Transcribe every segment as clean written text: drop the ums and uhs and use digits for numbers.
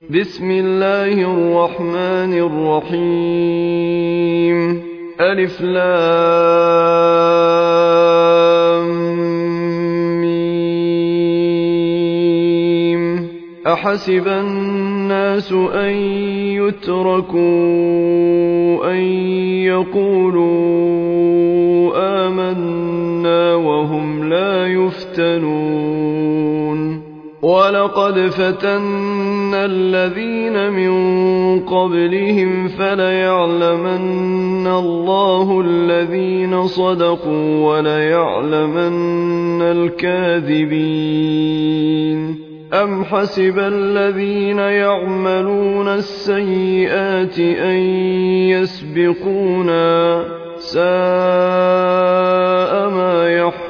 بسم الله الرحمن الرحيم. ألف لام ميم. أحسب الناس أن يتركوا أن يقولوا آمنا وهم لا يفتنون. ولقد فتنا الذين من قبلهم فليعلمن الله الذين صدقوا وليعلمن الكاذبين. أم حسب الذين يعملون السيئات أن يسبقونا ساء ما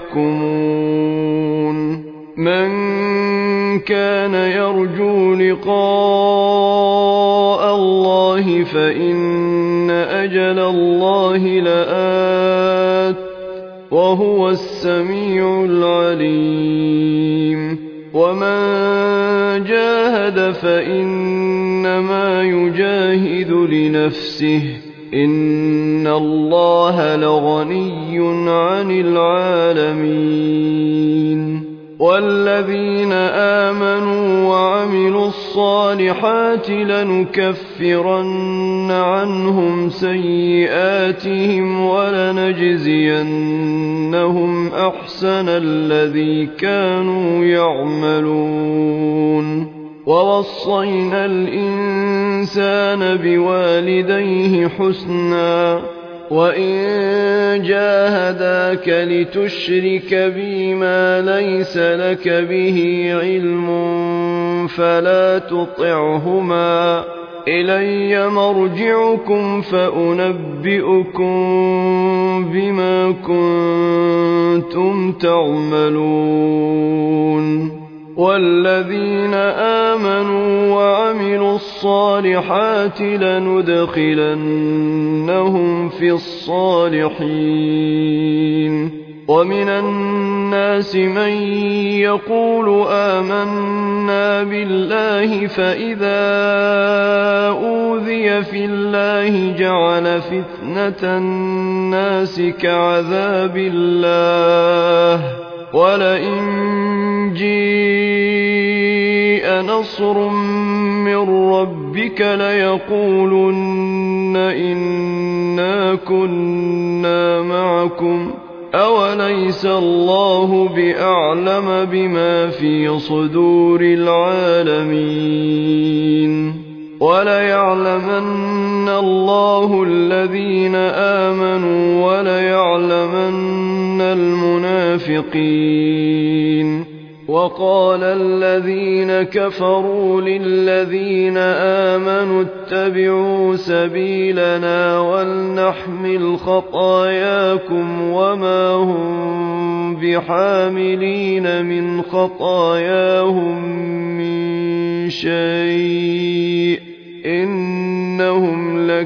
يحكمون. من كان يرجو لقاء الله فإن أجل الله لآت وهو السميع العليم. ومن جاهد فإنما يجاهد لنفسه إن الله لغني عن العالمين. والذين آمنوا وعملوا الصالحات لنكفرن عنهم سيئاتهم ولنجزينهم أحسن الذي كانوا يعملون. ووصينا الإنسان بوالديه حسنا وإن جاهداك لتشرك بي ما ليس لك به علم فلا تطعهما إلي مرجعكم فأنبئكم بما كنتم تعملون. والذين آمنوا وعملوا الصالحات لندخلنهم في الصالحين. ومن الناس من يقول آمنا بالله فإذا أوذي في الله جعل فتنة الناس كعذاب الله ولئن جيء نصر من ربك ليقولن إنا كنا معكم أوليس الله بأعلم بما في صدور العالمين. وليعلمن الله الذين آمنوا وليعلمن المنافقين. وقال الذين كفروا للذين آمنوا اتبعوا سبيلنا ولنحمل خطاياكم وما هم بحاملين من خطاياهم من شيء إنهم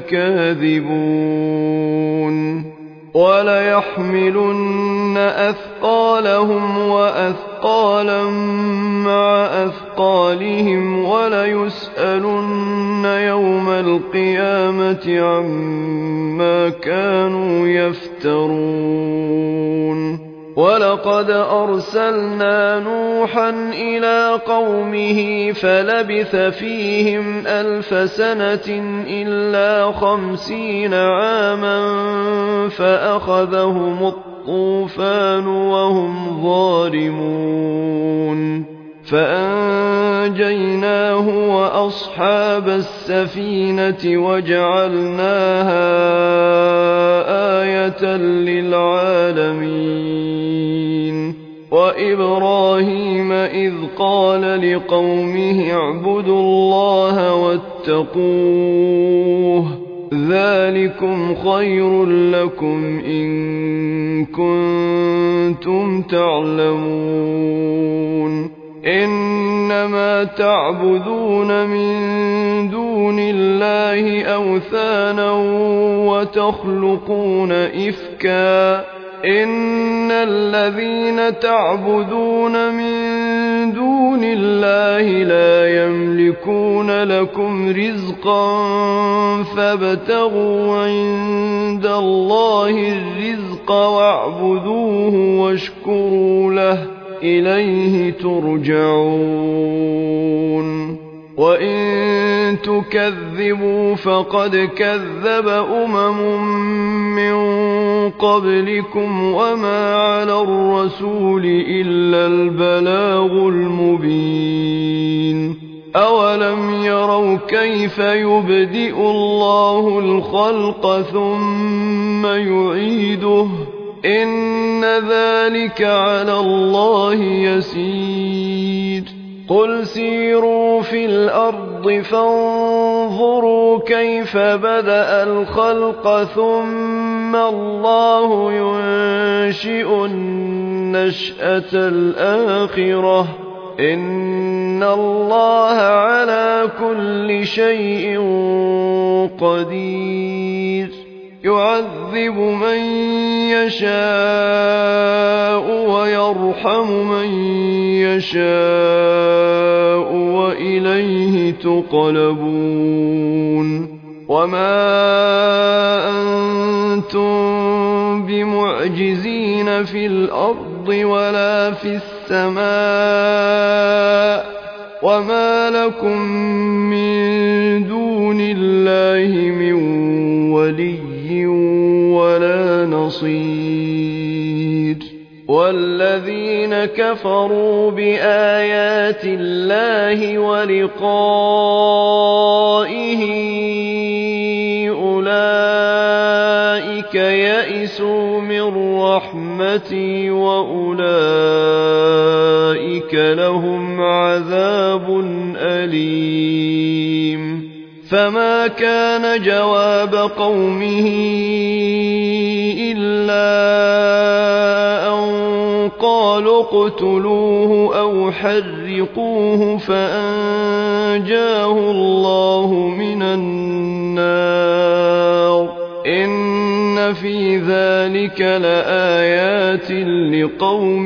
لكاذبون. وليحملن أثقالهم وأثقالا مع أثقالهم وليسألن يوم القيامة عما كانوا يفترون. ولقد أرسلنا نوحا إلى قومه فلبث فيهم 1000 سنة إلا 50 عاما فأخذهم الطوفان وهم ظالمون فأنجيناه وأصحاب السفينة وجعلناها آية للعالمين. وإبراهيم إذ قال لقومه اعبدوا الله واتقوه ذلكم خير لكم إن كنتم تعلمون. إنما تعبدون من دون الله أوثانا وتخلقون إفكا إن الذين تعبدون من دون دون الله لا يملكون لكم رزقا فابتغوا عند الله الرزق واعبدوه واشكروا له إليه ترجعون وإن تكذبوا فقد كذب من قبلكم وما على الرسول إلا البلاغ المبين أولم يروا كيف يبدئ الله الخلق ثم يعيده إن ذلك على الله يسير قل سيروا في الأرض فانظروا كيف بدأ الخلق ثم الله ينشئ النشأة الآخرة إن الله على كل شيء قدير يعذب من يشاء ويرحم من يشاء وإليه تقلبون وما أنتم بمعجزين في الأرض ولا في السماء وما لكم من دون الله من ولي ولا نصير والذين كفروا بآيات الله ولقائه أولئك يئسوا من رحمتي وأولئك لهم عذاب أليم فما كان جواب قومه إلا أن قالوا اقتلوه أو حرقوه فأنجاه الله من النار إن في ذلك لآيات لقوم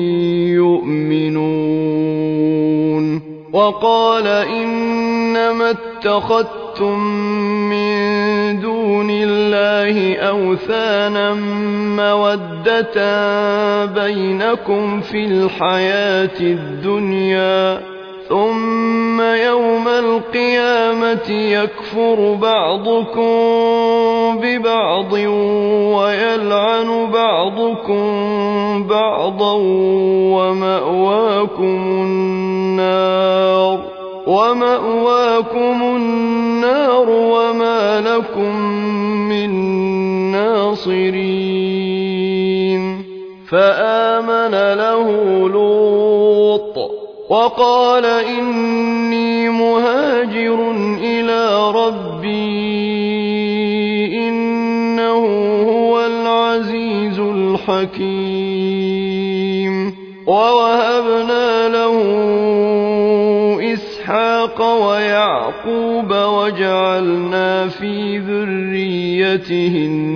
يؤمنون وقال إنما اتخذتم من دون الله أوثانا مودة بينكم في الحياة الدنيا ثم يوم القيامة يكفر بعضكم ببعض ويلعن بعضكم بعضا ومأواكم النار وما لكم من ناصرين فآمن له لوط وقال إني مهاجر إلى ربي إنه هو العزيز الحكيم ووهبنا له إسحاق ويعقوب وجعلنا في ذريته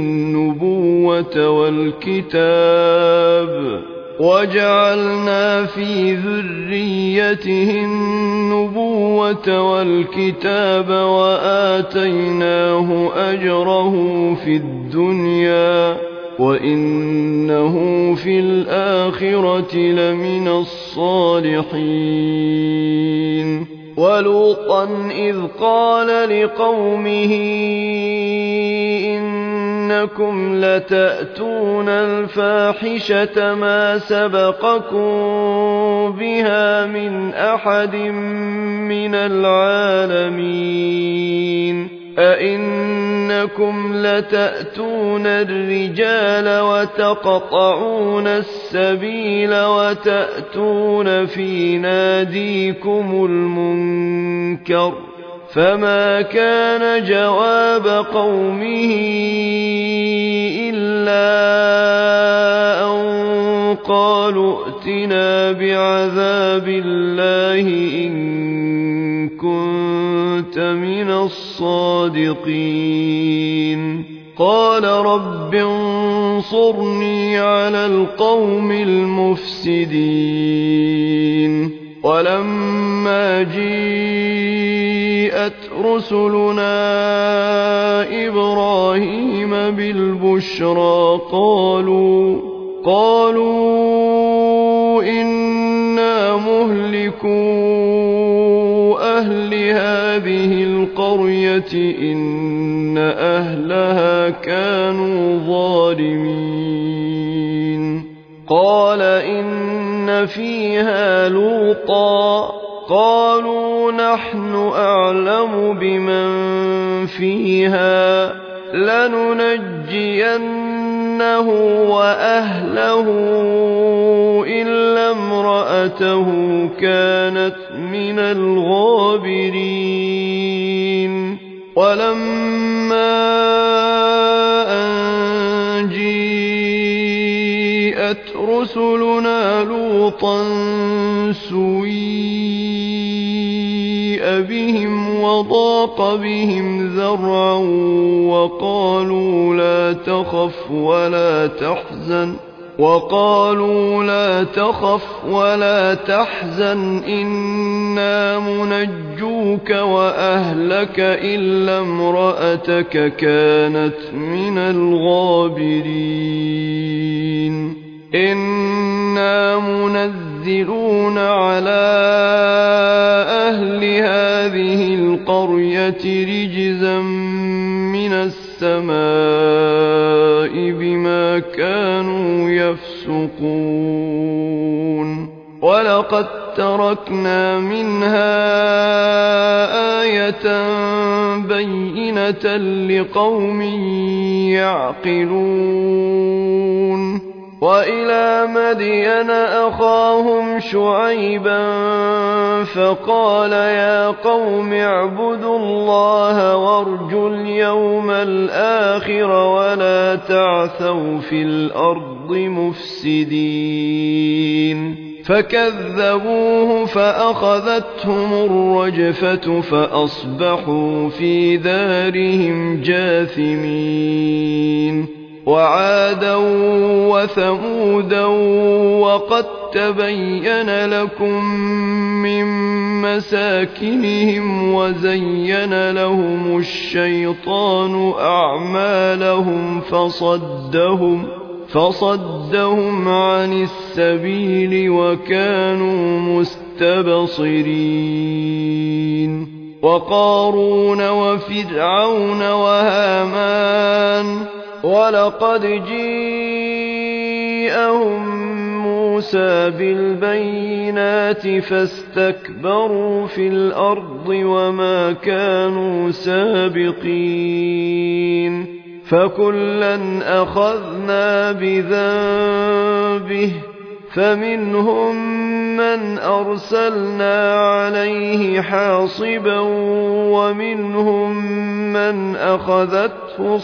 النبوة والكتاب وآتيناه أجره في الدنيا وإنه في الآخرة لمن الصالحين ولوطا إذ قال لقومه إنكم لتأتون الفاحشة ما سبقكم بها من أحد من العالمين أئنكم لتأتون الرجال وتقطعون السبيل وتأتون في ناديكم المنكر فما كان جواب قومه إلا أن قالوا ائتنا بعذاب الله إن كنت من الصادقين قال رب انصرني على القوم المفسدين ولما جيءت رسلنا إبراهيم بالبشرى قالوا إنا مهلكو أهل هذه القرية إن أهلها كانوا ظالمين قال إن فيها لوطا قالوا نحن أعلم بمن فيها لننجينه وأهله إلا امرأته كانت من الغابرين ولما أن جيءت رسلنا لوطا سيء بهم وضاق بهم ذرعا وقالوا لا تخف ولا تحزن إنا منجوك وأهلك إلا امرأتك كانت من الغابرين إنا منزلون على أهل هذه القرية رجزا من السماء بما كانوا يفسقون ولقد تركنا منها آية بينة لقوم يعقلون وإلى مدين أخاهم شعيبا فقال يا قوم اعبدوا الله وارجوا اليوم الآخر ولا تعثوا في الأرض مفسدين فكذبوه فأخذتهم الرجفة فأصبحوا في دارهم جاثمين وعادا وثمودا وقد تبين لكم من مساكنهم وزين لهم الشيطان أعمالهم فصدهم عن السبيل وكانوا مستبصرين وقارون وفرعون وهامان ولقد جيءهم موسى بالبينات فاستكبروا في الأرض وما كانوا سابقين فكلا أخذنا بذنبه فمنهم من أرسلنا عليه حاصبا ومنهم من أخذته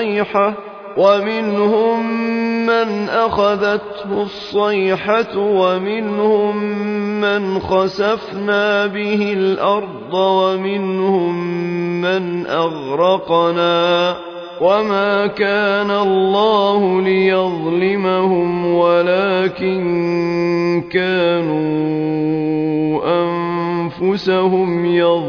الصيحة ومنهم من خسفنا به الأرض ومنهم من أغرقنا وما كان الله ليظلمهم ولكن كانوا أنفسهم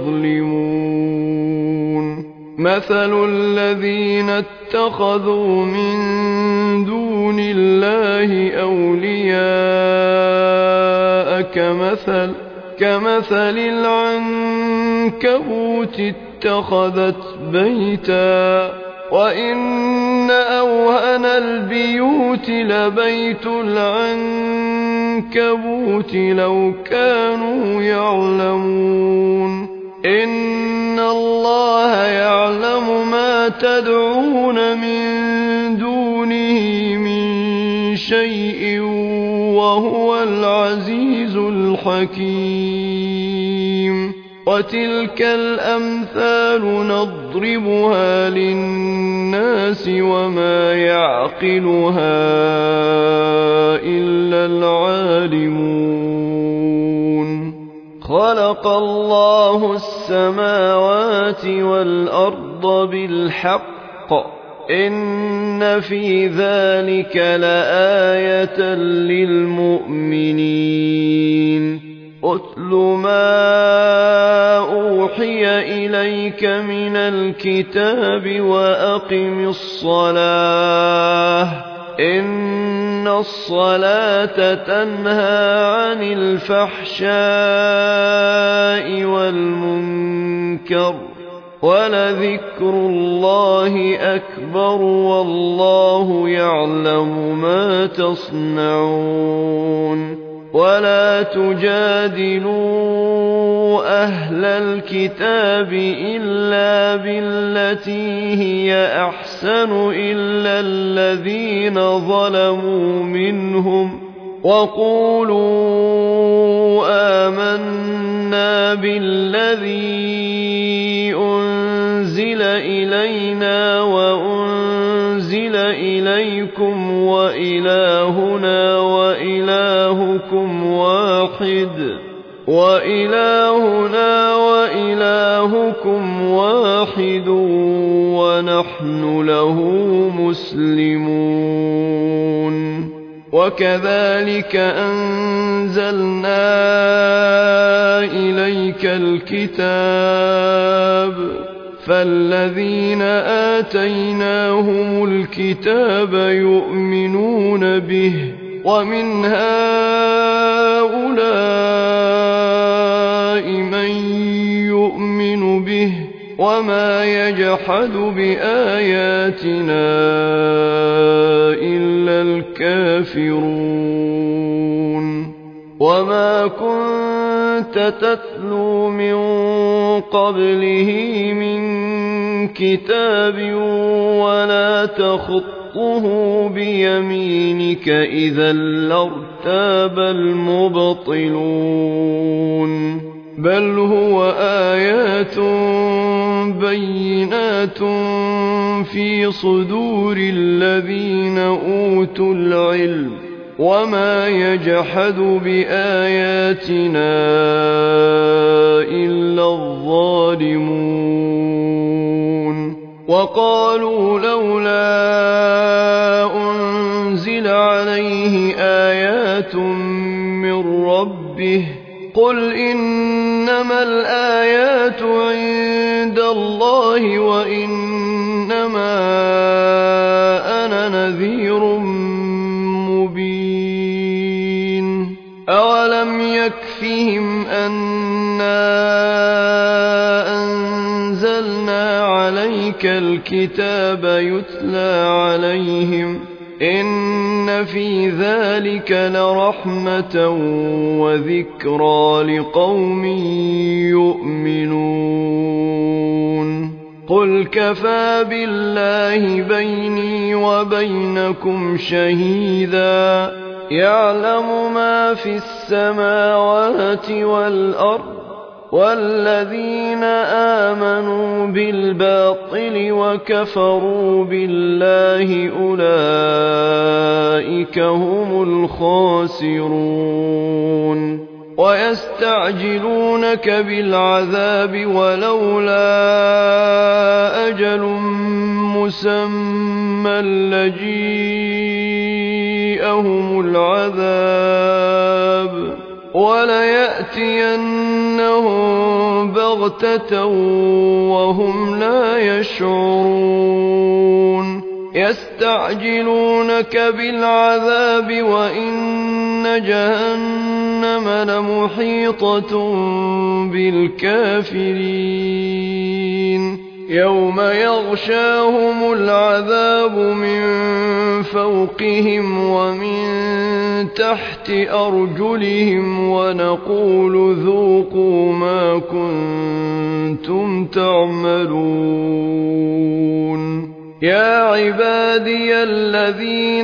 يظلمون مثل الذين اتخذوا من دون الله أولياء كمثل العنكبوت اتخذت بيتا وإن أوهن البيوت لبيت العنكبوت لو كانوا يعلمون إن الله يعلم ما تدعون من دونه من شيء وهو العزيز الحكيم وتلك الأمثال نضربها للناس وما يعقلها إلا العالمون خلق الله السماوات والأرض بالحق إن في ذلك لآية للمؤمنين أتل ما أوحي إليك من الكتاب وأقم الصلاة إن الصلاة تنهى عن الفحشاء والمنكر ولذكر الله أكبر والله يعلم ما تصنعون ولا تجادلوا أهل الكتاب إلا بالتي هي أحسن إلا الذين ظلموا منهم وقولوا آمنا بالذي أنزل إلينا وأنزل إليكم وإلهنا وإلهكم واحد ونحن له مسلمون وكذلك أنزلنا إليك الكتاب فالذين آتيناهم الكتاب يؤمنون به ومن هؤلاء من يؤمن به وما يجحد بآياتنا إلا الكافرون وما كنت تتلو من قبله من كتاب ولا تخطه بيمينك إذا لارتاب المبطلون بل هو آيات بينات في صدور الذين أوتوا العلم وما يجحد بآياتنا إلا الظالمون وقالوا لولا أنزل عليه آيات من ربه قل إنما الآيات عند الله وإنما أنا نذير مبين أولم يكفهم أنا أنزلنا عليك الكتاب يتلى عليهم إن في ذلك لرحمة وذكرى لقوم يؤمنون قل كفى بالله بيني وبينكم شهيدا يعلم ما في السماوات والأرض والذين آمنوا بالباطل وكفروا بالله أولئك هم الخاسرون ويستعجلونك بالعذاب ولولا أجل مسمى لجيءهم العذاب وليأتينهم بغتة وهم لا يشعرون يستعجلونك بالعذاب وإن جهنم لمحيطة بالكافرين يوم يغشاهم العذاب من فوقهم ومن تحت أرجلهم ونقول ذوقوا ما كنتم تعملون يا عبادي الذين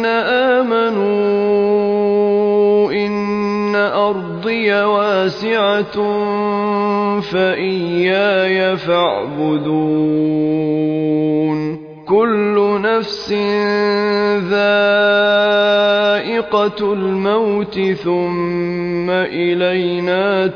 آمنوا إن أرضي واسعة فإياي فاعبدون كل نفس ذائقة الموت ثم إلينا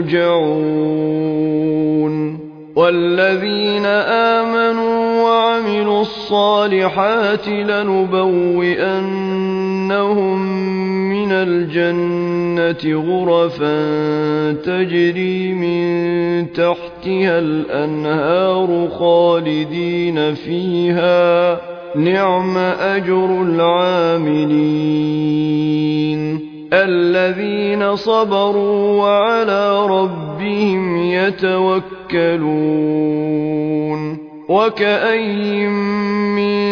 ترجعون والذين آمنوا وعملوا الصالحات لنبوئنهم من من الجنة غرفا تجري من تحتها الأنهار خالدين فيها نعم أجر العاملين الذين صبروا وعلى ربهم يتوكلون وكأين من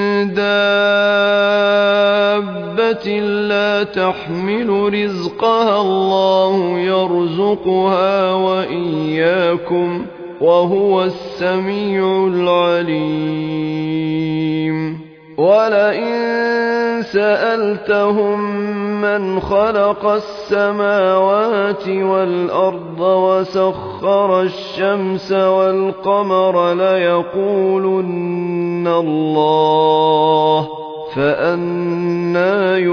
دابة لا تحمل رزقها الله يرزقها وإياكم وهو السميع العليم ولئن سألتهم من خلق السماوات والأرض وسخر الشمس والقمر ليقولن الله فأنى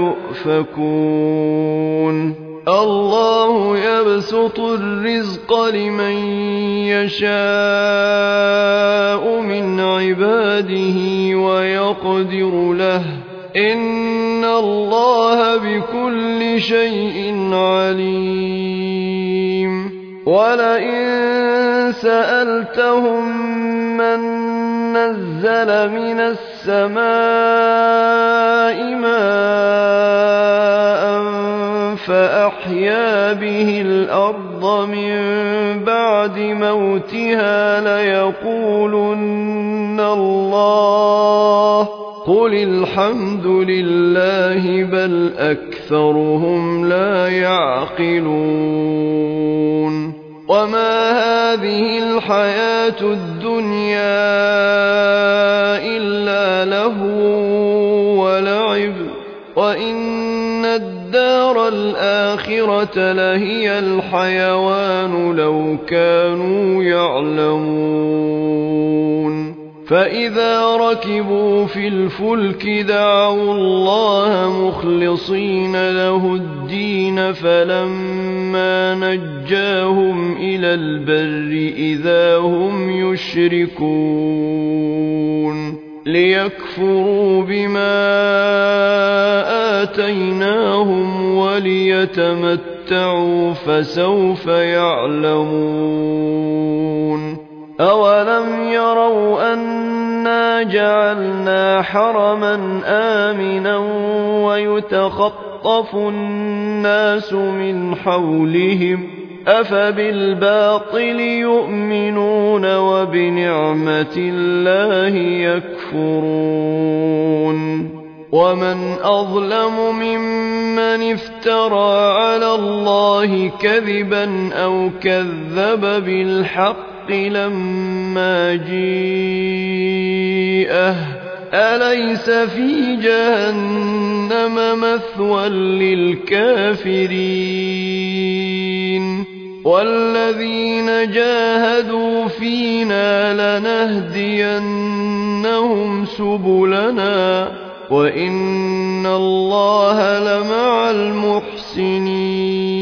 يؤفكون الله يبسط الرزق لمن يشاء من عباده ويقدر له إن الله بكل شيء عليم ولئن سألتهم من نزل من السماء ماء فأحيا به الأرض من بعد موتها ليقولن الله قل الحمد لله بل أكثرهم لا يعقلون وما هذه الحياة الدنيا إلا لهو ولعب وإن الدار الآخرة لهي الحيوان لو كانوا يعلمون فإذا ركبوا في الفلك دعوا الله مخلصين له الدين فلما نجاهم إلى البر إذا هم يشركون ليكفروا بما آتيناهم وليتمتعوا فسوف يعلمون أولم يروا أنا جعلنا حرما آمنا ويتخطف الناس من حولهم أفبالباطل يؤمنون وبنعمة الله يكفرون ومن أظلم ممن افترى على الله كذبا أو كذب بالحق لما جيءه أليس في جهنم مثوى للكافرين والذين جاهدوا فينا لنهدينهم سبلنا وإن الله لمع المحسنين